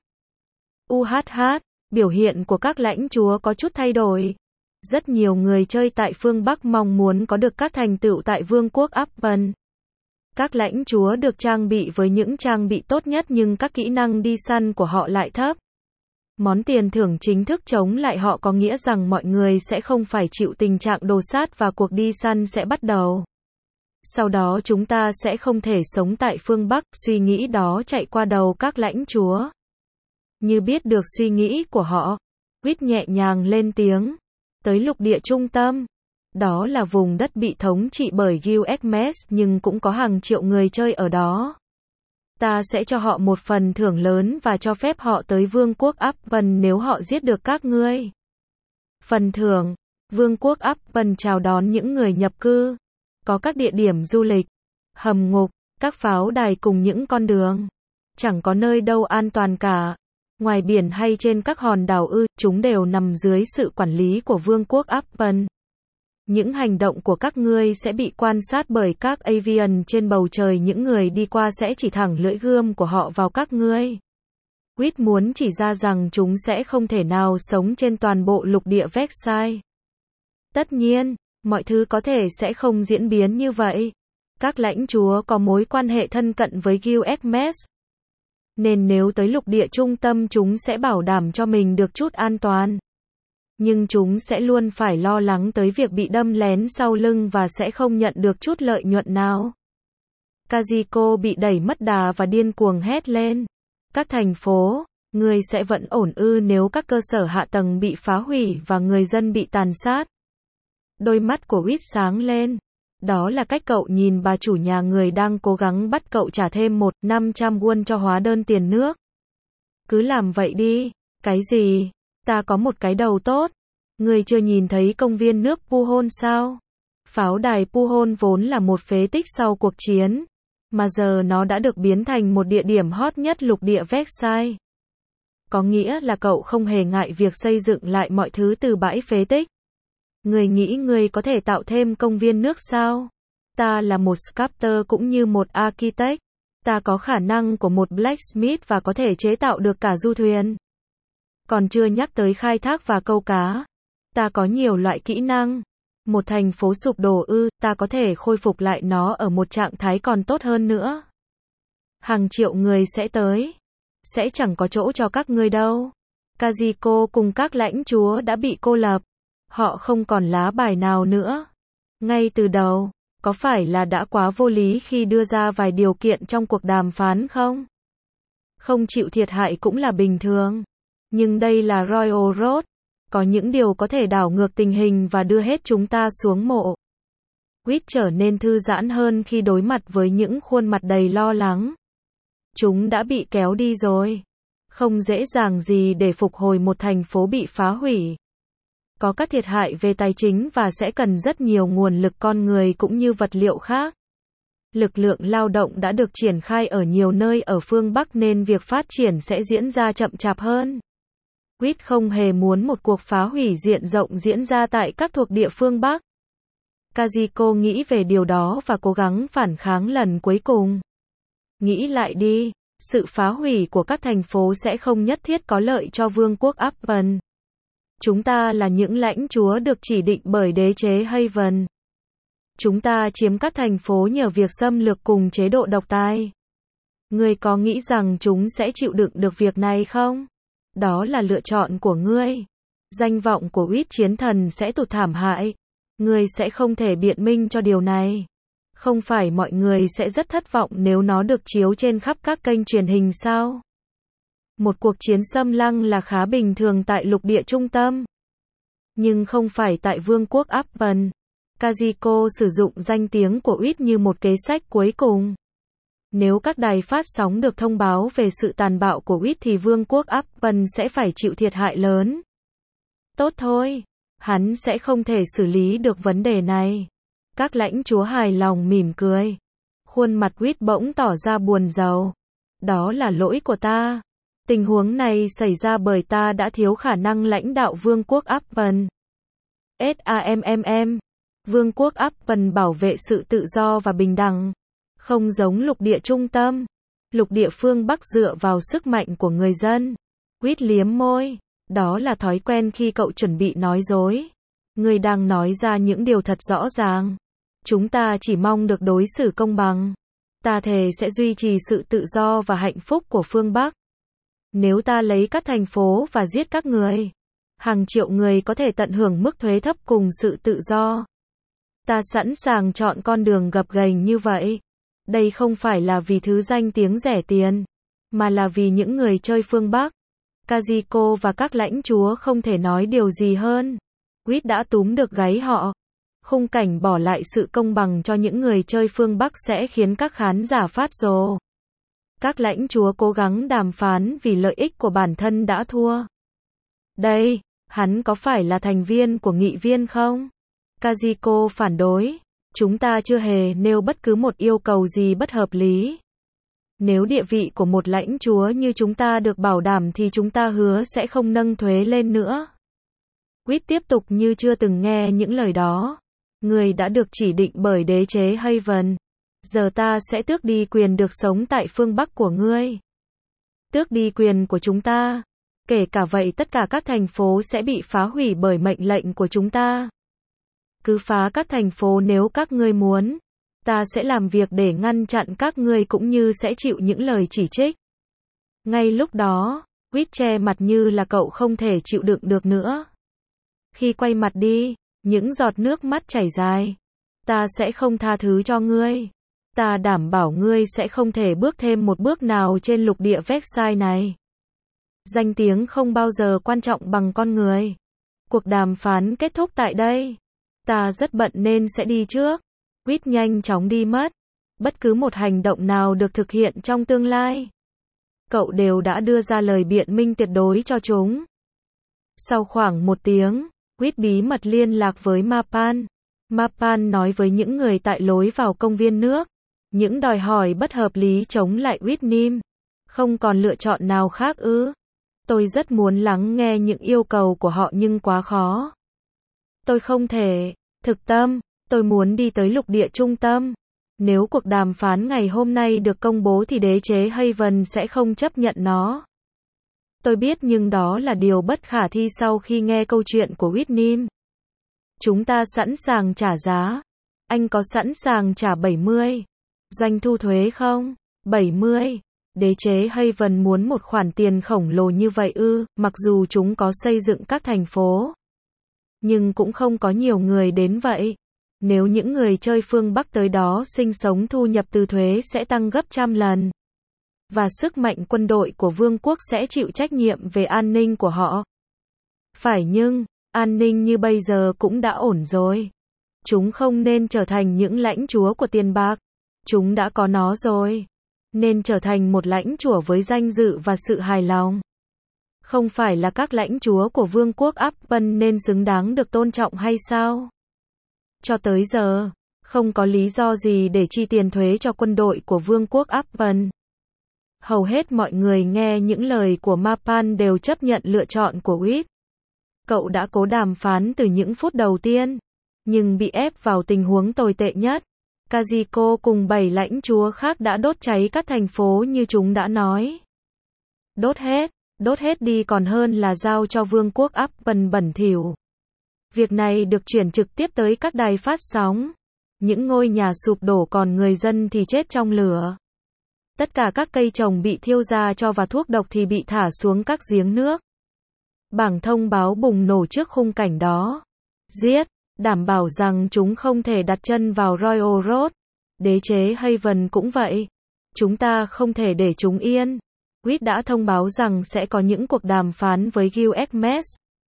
u hát hát, biểu hiện của các lãnh chúa có chút thay đổi. Rất nhiều người chơi tại phương Bắc mong muốn có được các thành tựu tại Vương quốc Appen. Các lãnh chúa được trang bị với những trang bị tốt nhất nhưng các kỹ năng đi săn của họ lại thấp. Món tiền thưởng chính thức chống lại họ có nghĩa rằng mọi người sẽ không phải chịu tình trạng đồ sát và cuộc đi săn sẽ bắt đầu. Sau đó chúng ta sẽ không thể sống tại phương Bắc, suy nghĩ đó chạy qua đầu các lãnh chúa. Như biết được suy nghĩ của họ, Quýt nhẹ nhàng lên tiếng. Tới lục địa trung tâm. Đó là vùng đất bị thống trị bởi Gilgamesh nhưng cũng có hàng triệu người chơi ở đó. Ta sẽ cho họ một phần thưởng lớn và cho phép họ tới Vương quốc Appen nếu họ giết được các ngươi. Phần thưởng. Vương quốc Appen chào đón những người nhập cư. Có các địa điểm du lịch, hầm ngục, các pháo đài cùng những con đường. Chẳng có nơi đâu an toàn cả. Ngoài biển hay trên các hòn đảo ư, chúng đều nằm dưới sự quản lý của Vương quốc Appen. Những hành động của các ngươi sẽ bị quan sát bởi các avian trên bầu trời, những người đi qua sẽ chỉ thẳng lưỡi gươm của họ vào các ngươi. Quýt muốn chỉ ra rằng chúng sẽ không thể nào sống trên toàn bộ lục địa Vexai. Tất nhiên, mọi thứ có thể sẽ không diễn biến như vậy. Các lãnh chúa có mối quan hệ thân cận với Gilgamesh. Nên nếu tới lục địa trung tâm chúng sẽ bảo đảm cho mình được chút an toàn. Nhưng chúng sẽ luôn phải lo lắng tới việc bị đâm lén sau lưng và sẽ không nhận được chút lợi nhuận nào. Kaziko bị đẩy mất đà và điên cuồng hét lên. Các thành phố, người sẽ vẫn ổn ư nếu các cơ sở hạ tầng bị phá hủy và người dân bị tàn sát? Đôi mắt của Quýt sáng lên. Đó là cách cậu nhìn bà chủ nhà người đang cố gắng bắt cậu trả thêm một nghìn năm trăm won cho hóa đơn tiền nước. Cứ làm vậy đi. Cái gì? Ta có một cái đầu tốt. Người chưa nhìn thấy công viên nước Puhon sao? Pháo đài Puhon vốn là một phế tích sau cuộc chiến, mà giờ nó đã được biến thành một địa điểm hot nhất lục địa Vexai. Có nghĩa là cậu không hề ngại việc xây dựng lại mọi thứ từ bãi phế tích. Người nghĩ người có thể tạo thêm công viên nước sao? Ta là một sculptor cũng như một architect. Ta có khả năng của một blacksmith và có thể chế tạo được cả du thuyền. Còn chưa nhắc tới khai thác và câu cá. Ta có nhiều loại kỹ năng. Một thành phố sụp đổ ư, ta có thể khôi phục lại nó ở một trạng thái còn tốt hơn nữa. Hàng triệu người sẽ tới. Sẽ chẳng có chỗ cho các ngươi đâu. Kaziko cùng các lãnh chúa đã bị cô lập. Họ không còn lá bài nào nữa. Ngay từ đầu, có phải là đã quá vô lý khi đưa ra vài điều kiện trong cuộc đàm phán không? Không chịu thiệt hại cũng là bình thường. Nhưng đây là Royal Road. Có những điều có thể đảo ngược tình hình và đưa hết chúng ta xuống mộ. Quýt trở nên thư giãn hơn khi đối mặt với những khuôn mặt đầy lo lắng. Chúng đã bị kéo đi rồi. Không dễ dàng gì để phục hồi một thành phố bị phá hủy. Có các thiệt hại về tài chính và sẽ cần rất nhiều nguồn lực con người cũng như vật liệu khác. Lực lượng lao động đã được triển khai ở nhiều nơi ở phương Bắc nên việc phát triển sẽ diễn ra chậm chạp hơn. Quýt không hề muốn một cuộc phá hủy diện rộng diễn ra tại các thuộc địa phương Bắc. Kazuko nghĩ về điều đó và cố gắng phản kháng lần cuối cùng. Nghĩ lại đi, sự phá hủy của các thành phố sẽ không nhất thiết có lợi cho vương quốc Haven. Chúng ta là những lãnh chúa được chỉ định bởi đế chế Haven. Chúng ta chiếm các thành phố nhờ việc xâm lược cùng chế độ độc tài. Ngươi có nghĩ rằng chúng sẽ chịu đựng được việc này không? Đó là lựa chọn của ngươi. Danh vọng của Quýt chiến thần sẽ tụt thảm hại. Ngươi sẽ không thể biện minh cho điều này. Không phải mọi người sẽ rất thất vọng nếu nó được chiếu trên khắp các kênh truyền hình sao? Một cuộc chiến xâm lăng là khá bình thường tại lục địa trung tâm. Nhưng không phải tại vương quốc Haven. Kazuko sử dụng danh tiếng của Quýt như một kế sách cuối cùng. Nếu các đài phát sóng được thông báo về sự tàn bạo của Quýt thì vương quốc Haven sẽ phải chịu thiệt hại lớn. Tốt thôi. Hắn sẽ không thể xử lý được vấn đề này. Các lãnh chúa hài lòng mỉm cười. Khuôn mặt Quýt bỗng tỏ ra buồn rầu. Đó là lỗi của ta. Tình huống này xảy ra bởi ta đã thiếu khả năng lãnh đạo vương quốc Haven. SAMMM. Vương quốc Haven bảo vệ sự tự do và bình đẳng. Không giống lục địa trung tâm. Lục địa phương Bắc dựa vào sức mạnh của người dân. Quýt liếm môi. Đó là thói quen khi cậu chuẩn bị nói dối. Ngươi đang nói ra những điều thật rõ ràng. Chúng ta chỉ mong được đối xử công bằng. Ta thề sẽ duy trì sự tự do và hạnh phúc của phương Bắc. Nếu ta lấy các thành phố và giết các người, hàng triệu người có thể tận hưởng mức thuế thấp cùng sự tự do. Ta sẵn sàng chọn con đường gập ghềnh như vậy. Đây không phải là vì thứ danh tiếng rẻ tiền, mà là vì những người chơi phương Bắc. Kazuko và các lãnh chúa không thể nói điều gì hơn. Quýt đã túm được gáy họ. Khung cảnh bỏ lại sự công bằng cho những người chơi phương Bắc sẽ khiến các khán giả phát rồ. Các lãnh chúa cố gắng đàm phán vì lợi ích của bản thân đã thua. Đây, hắn có phải là thành viên của nghị viên không? Kazuko phản đối. Chúng ta chưa hề nêu bất cứ một yêu cầu gì bất hợp lý. Nếu địa vị của một lãnh chúa như chúng ta được bảo đảm thì chúng ta hứa sẽ không nâng thuế lên nữa. Quýt tiếp tục như chưa từng nghe những lời đó. Người đã được chỉ định bởi đế chế Haven. Giờ ta sẽ tước đi quyền được sống tại phương Bắc của ngươi. Tước đi quyền của chúng ta. Kể cả vậy tất cả các thành phố sẽ bị phá hủy bởi mệnh lệnh của chúng ta. Cứ phá các thành phố nếu các ngươi muốn. Ta sẽ làm việc để ngăn chặn các ngươi cũng như sẽ chịu những lời chỉ trích. Ngay lúc đó, Quýt che mặt như là cậu không thể chịu đựng được nữa. Khi quay mặt đi, những giọt nước mắt chảy dài. Ta sẽ không tha thứ cho ngươi. Ta đảm bảo ngươi sẽ không thể bước thêm một bước nào trên lục địa Versailles này. Danh tiếng không bao giờ quan trọng bằng con người. Cuộc đàm phán kết thúc tại đây. Ta rất bận nên sẽ đi trước. Quýt nhanh chóng đi mất. Bất cứ một hành động nào được thực hiện trong tương lai, cậu đều đã đưa ra lời biện minh tuyệt đối cho chúng. Sau khoảng một tiếng, Quýt bí mật liên lạc với Mapan. Mapan nói với những người tại lối vào công viên nước. Những đòi hỏi bất hợp lý chống lại Whitney. Không còn lựa chọn nào khác ư? Tôi rất muốn lắng nghe những yêu cầu của họ nhưng quá khó. Tôi không thể. Thực tâm, tôi muốn đi tới lục địa trung tâm. Nếu cuộc đàm phán ngày hôm nay được công bố thì đế chế Haven sẽ không chấp nhận nó. Tôi biết nhưng đó là điều bất khả thi sau khi nghe câu chuyện của Whitney. Chúng ta sẵn sàng trả giá. Anh có sẵn sàng trả bảy mươi doanh thu thuế không? bảy mươi. Đế chế Haven muốn một khoản tiền khổng lồ như vậy ư, mặc dù chúng có xây dựng các thành phố. Nhưng cũng không có nhiều người đến vậy. Nếu những người chơi phương Bắc tới đó sinh sống thu nhập từ thuế sẽ tăng gấp trăm lần. và sức mạnh quân đội của vương quốc sẽ chịu trách nhiệm về an ninh của họ. Phải nhưng, an ninh như bây giờ cũng đã ổn rồi. Chúng không nên trở thành những lãnh chúa của tiền bạc. Chúng đã có nó rồi. Nên trở thành một lãnh chúa với danh dự và sự hài lòng. Không phải là các lãnh chúa của vương quốc Upton nên xứng đáng được tôn trọng hay sao? Cho tới giờ, không có lý do gì để chi tiền thuế cho quân đội của vương quốc Upton. Hầu hết mọi người nghe những lời của Mapan đều chấp nhận lựa chọn của Whit. Cậu đã cố đàm phán từ những phút đầu tiên, nhưng bị ép vào tình huống tồi tệ nhất. Kaziko cùng bảy lãnh chúa khác đã đốt cháy các thành phố như chúng đã nói. Đốt hết, đốt hết đi còn hơn là giao cho vương quốc Upton bẩn thỉu. Việc này được chuyển trực tiếp tới các đài phát sóng. Những ngôi nhà sụp đổ còn người dân thì chết trong lửa. Tất cả các cây trồng bị thiêu ra cho và thuốc độc thì bị thả xuống các giếng nước. Bảng thông báo bùng nổ trước khung cảnh đó. Giết, đảm bảo rằng chúng không thể đặt chân vào Royal Road. Đế chế Haven cũng vậy. Chúng ta không thể để chúng yên. Whit đã thông báo rằng sẽ có những cuộc đàm phán với Gilgamesh.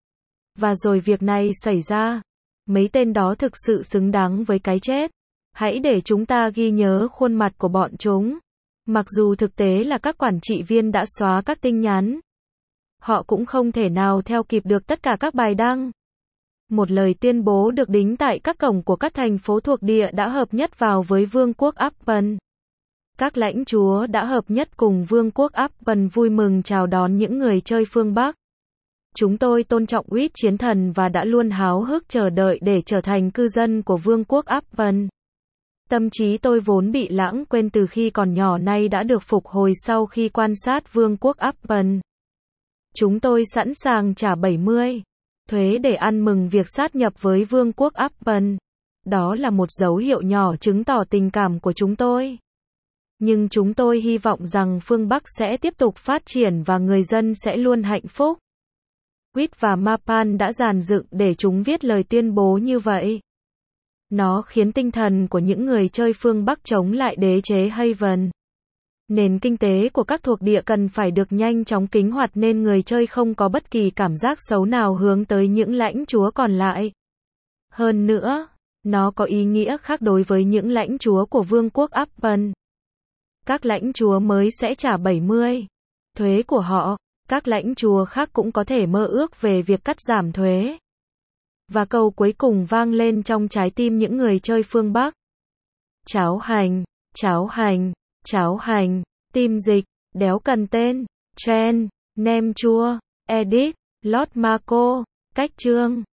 Và rồi việc này xảy ra. Mấy tên đó thực sự xứng đáng với cái chết. Hãy để chúng ta ghi nhớ khuôn mặt của bọn chúng. Mặc dù thực tế là các quản trị viên đã xóa các tin nhắn. Họ cũng không thể nào theo kịp được tất cả các bài đăng. Một lời tuyên bố được đính tại các cổng của các thành phố thuộc địa đã hợp nhất vào với vương quốc Upton. Các lãnh chúa đã hợp nhất cùng vương quốc Upton vui mừng chào đón những người chơi phương Bắc. Chúng tôi tôn trọng Whit chiến thần và đã luôn háo hức chờ đợi để trở thành cư dân của vương quốc Upton. Tâm trí tôi vốn bị lãng quên từ khi còn nhỏ nay đã được phục hồi sau khi quan sát vương quốc Upton. Chúng tôi sẵn sàng trả bảy mươi thuế để ăn mừng việc sát nhập với vương quốc Upton. Đó là một dấu hiệu nhỏ chứng tỏ tình cảm của chúng tôi. Nhưng chúng tôi hy vọng rằng phương Bắc sẽ tiếp tục phát triển và người dân sẽ luôn hạnh phúc. Whit và Mapan đã dàn dựng để chúng viết lời tuyên bố như vậy. Nó khiến tinh thần của những người chơi phương Bắc chống lại đế chế Haven. Nền kinh tế của các thuộc địa cần phải được nhanh chóng kích hoạt nên người chơi không có bất kỳ cảm giác xấu nào hướng tới những lãnh chúa còn lại. Hơn nữa, nó có ý nghĩa khác đối với những lãnh chúa của vương quốc Upton. Các lãnh chúa mới sẽ trả bảy mươi thuế của họ. Các lãnh chúa khác cũng có thể mơ ước về việc cắt giảm thuế. Và câu cuối cùng vang lên trong trái tim những người chơi phương Bắc. Cháo hành, cháo hành, cháo hành, tim dịch, đéo cần tên, trend, nem chua, edit, Lord Marco, cách chương.